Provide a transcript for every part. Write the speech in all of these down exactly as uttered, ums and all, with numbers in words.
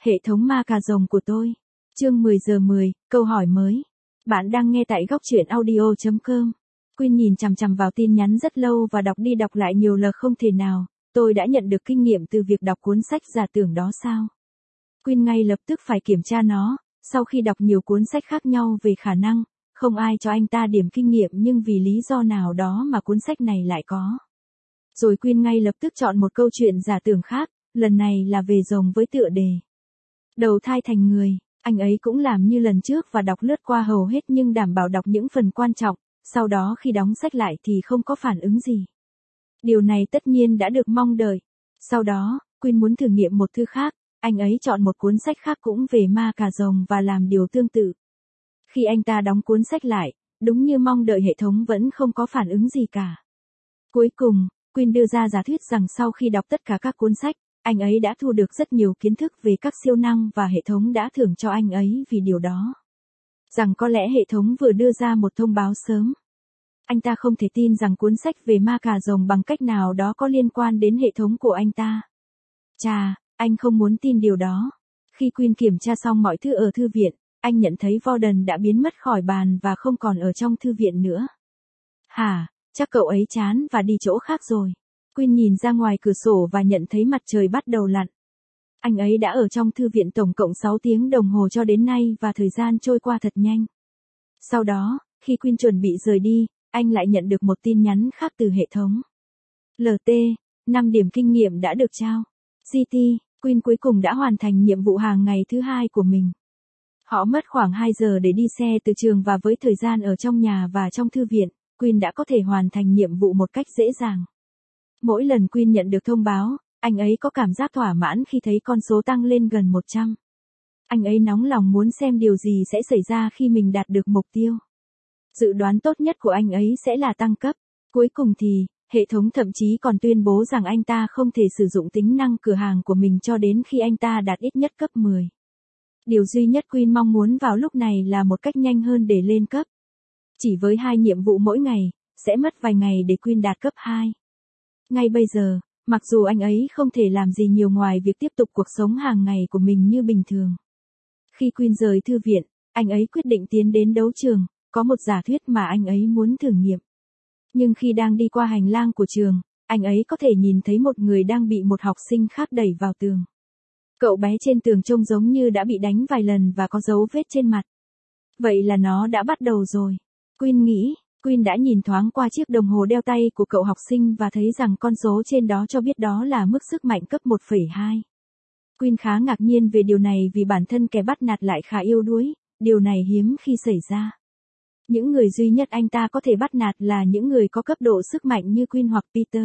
Hệ thống ma cà rồng của tôi. Chương mười giờ mười, câu hỏi mới. Bạn đang nghe tại góc truyện audio chấm com. Quyên nhìn chằm chằm vào tin nhắn rất lâu và đọc đi đọc lại nhiều lần không thể nào. Tôi đã nhận được kinh nghiệm từ việc đọc cuốn sách giả tưởng đó sao? Quyên ngay lập tức phải kiểm tra nó. Sau khi đọc nhiều cuốn sách khác nhau về khả năng, không ai cho anh ta điểm kinh nghiệm nhưng vì lý do nào đó mà cuốn sách này lại có. Rồi Quyên ngay lập tức chọn một câu chuyện giả tưởng khác, lần này là về rồng với tựa đề đầu thai thành người. Anh ấy cũng làm như lần trước và đọc lướt qua hầu hết nhưng đảm bảo đọc những phần quan trọng, sau đó khi đóng sách lại thì không có phản ứng gì. Điều này tất nhiên đã được mong đợi. Sau đó, Quyên muốn thử nghiệm một thứ khác, anh ấy chọn một cuốn sách khác cũng về ma cà rồng và làm điều tương tự. Khi anh ta đóng cuốn sách lại, đúng như mong đợi hệ thống vẫn không có phản ứng gì cả. Cuối cùng, Quyên đưa ra giả thuyết rằng sau khi đọc tất cả các cuốn sách, anh ấy đã thu được rất nhiều kiến thức về các siêu năng và hệ thống đã thưởng cho anh ấy vì điều đó. Rằng có lẽ hệ thống vừa đưa ra một thông báo sớm. Anh ta không thể tin rằng cuốn sách về ma cà rồng bằng cách nào đó có liên quan đến hệ thống của anh ta. Chà, anh không muốn tin điều đó. Khi Quyên kiểm tra xong mọi thứ ở thư viện, anh nhận thấy Vorden đã biến mất khỏi bàn và không còn ở trong thư viện nữa. Hả, chắc cậu ấy chán và đi chỗ khác rồi. Quyên nhìn ra ngoài cửa sổ và nhận thấy mặt trời bắt đầu lặn. Anh ấy đã ở trong thư viện tổng cộng sáu tiếng đồng hồ cho đến nay và thời gian trôi qua thật nhanh. Sau đó, khi Quyên chuẩn bị rời đi, anh lại nhận được một tin nhắn khác từ hệ thống. lờ tê, năm điểm kinh nghiệm đã được trao. giê tê, Quyên cuối cùng đã hoàn thành nhiệm vụ hàng ngày thứ hai của mình. Họ mất khoảng hai giờ để đi xe từ trường và với thời gian ở trong nhà và trong thư viện, Quyên đã có thể hoàn thành nhiệm vụ một cách dễ dàng. Mỗi lần Quyên nhận được thông báo, anh ấy có cảm giác thỏa mãn khi thấy con số tăng lên gần một trăm. Anh ấy nóng lòng muốn xem điều gì sẽ xảy ra khi mình đạt được mục tiêu. Dự đoán tốt nhất của anh ấy sẽ là tăng cấp. Cuối cùng thì, hệ thống thậm chí còn tuyên bố rằng anh ta không thể sử dụng tính năng cửa hàng của mình cho đến khi anh ta đạt ít nhất cấp mười. Điều duy nhất Quyên mong muốn vào lúc này là một cách nhanh hơn để lên cấp. Chỉ với hai nhiệm vụ mỗi ngày, sẽ mất vài ngày để Quyên đạt cấp hai. Ngay bây giờ, mặc dù anh ấy không thể làm gì nhiều ngoài việc tiếp tục cuộc sống hàng ngày của mình như bình thường. Khi Quyên rời thư viện, anh ấy quyết định tiến đến đấu trường, có một giả thuyết mà anh ấy muốn thử nghiệm. Nhưng khi đang đi qua hành lang của trường, anh ấy có thể nhìn thấy một người đang bị một học sinh khác đẩy vào tường. Cậu bé trên tường trông giống như đã bị đánh vài lần và có dấu vết trên mặt. Vậy là nó đã bắt đầu rồi. Quyên nghĩ, Quyên đã nhìn thoáng qua chiếc đồng hồ đeo tay của cậu học sinh và thấy rằng con số trên đó cho biết đó là mức sức mạnh cấp một phẩy hai. Quyên khá ngạc nhiên về điều này vì bản thân kẻ bắt nạt lại khá yếu đuối, điều này hiếm khi xảy ra. Những người duy nhất anh ta có thể bắt nạt là những người có cấp độ sức mạnh như Quyên hoặc Peter.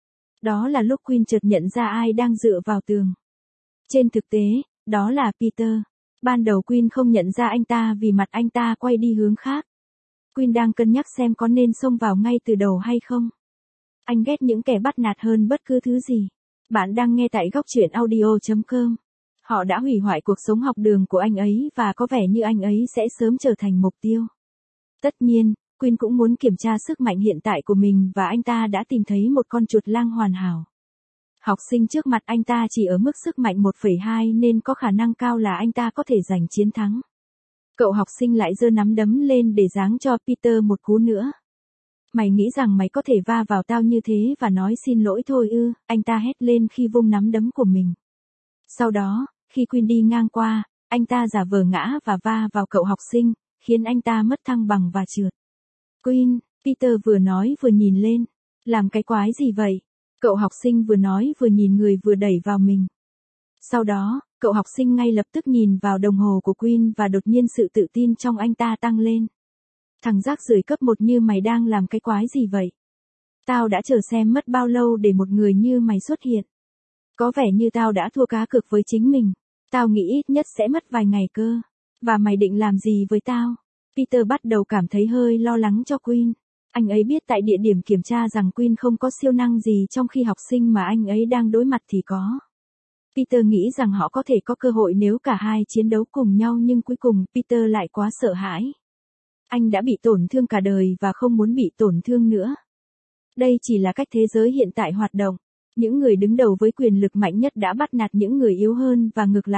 Đó là lúc Quyên chợt nhận ra ai đang dựa vào tường. Trên thực tế, đó là Peter. Ban đầu Quyên không nhận ra anh ta vì mặt anh ta quay đi hướng khác. Quyên đang cân nhắc xem có nên xông vào ngay từ đầu hay không. Anh ghét những kẻ bắt nạt hơn bất cứ thứ gì. Bạn đang nghe tại góc truyện audio chấm com. Họ đã hủy hoại cuộc sống học đường của anh ấy và có vẻ như anh ấy sẽ sớm trở thành mục tiêu. Tất nhiên, Quyên cũng muốn kiểm tra sức mạnh hiện tại của mình và anh ta đã tìm thấy một con chuột lang hoàn hảo. Học sinh trước mặt anh ta chỉ ở mức sức mạnh một phẩy hai nên có khả năng cao là anh ta có thể giành chiến thắng. Cậu học sinh lại giơ nắm đấm lên để giáng cho Peter một cú nữa. Mày nghĩ rằng mày có thể va vào tao như thế và nói xin lỗi thôi ư, anh ta hét lên khi vung nắm đấm của mình. Sau đó, khi Quyên đi ngang qua, anh ta giả vờ ngã và va vào cậu học sinh, khiến anh ta mất thăng bằng và trượt. Quyên, Peter vừa nói vừa nhìn lên. Làm cái quái gì vậy? Cậu học sinh vừa nói vừa nhìn người vừa đẩy vào mình. Sau đó, cậu học sinh ngay lập tức nhìn vào đồng hồ của Quyên và đột nhiên sự tự tin trong anh ta tăng lên. Thằng rác rưởi cấp một như mày đang làm cái quái gì vậy? Tao đã chờ xem mất bao lâu để một người như mày xuất hiện. Có vẻ như tao đã thua cá cược với chính mình. Tao nghĩ ít nhất sẽ mất vài ngày cơ. Và mày định làm gì với tao? Peter bắt đầu cảm thấy hơi lo lắng cho Quyên. Anh ấy biết tại địa điểm kiểm tra rằng Quyên không có siêu năng gì trong khi học sinh mà anh ấy đang đối mặt thì có. Peter nghĩ rằng họ có thể có cơ hội nếu cả hai chiến đấu cùng nhau nhưng cuối cùng Peter lại quá sợ hãi. Anh đã bị tổn thương cả đời và không muốn bị tổn thương nữa. Đây chỉ là cách thế giới hiện tại hoạt động. Những người đứng đầu với quyền lực mạnh nhất đã bắt nạt những người yếu hơn và ngược lại,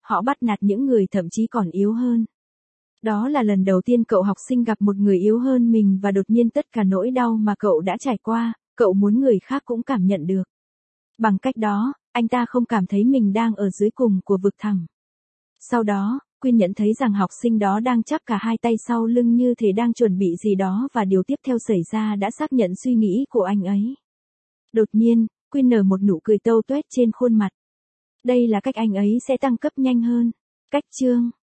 họ bắt nạt những người thậm chí còn yếu hơn. Đó là lần đầu tiên cậu học sinh gặp một người yếu hơn mình và đột nhiên tất cả nỗi đau mà cậu đã trải qua, cậu muốn người khác cũng cảm nhận được. Bằng cách đó, anh ta không cảm thấy mình đang ở dưới cùng của vực thẳm. Sau đó, Quyên nhận thấy rằng học sinh đó đang chắp cả hai tay sau lưng như thể đang chuẩn bị gì đó và điều tiếp theo xảy ra đã xác nhận suy nghĩ của anh ấy. Đột nhiên, Quyên nở một nụ cười tâu tuét trên khuôn mặt. Đây là cách anh ấy sẽ tăng cấp nhanh hơn. Cách chương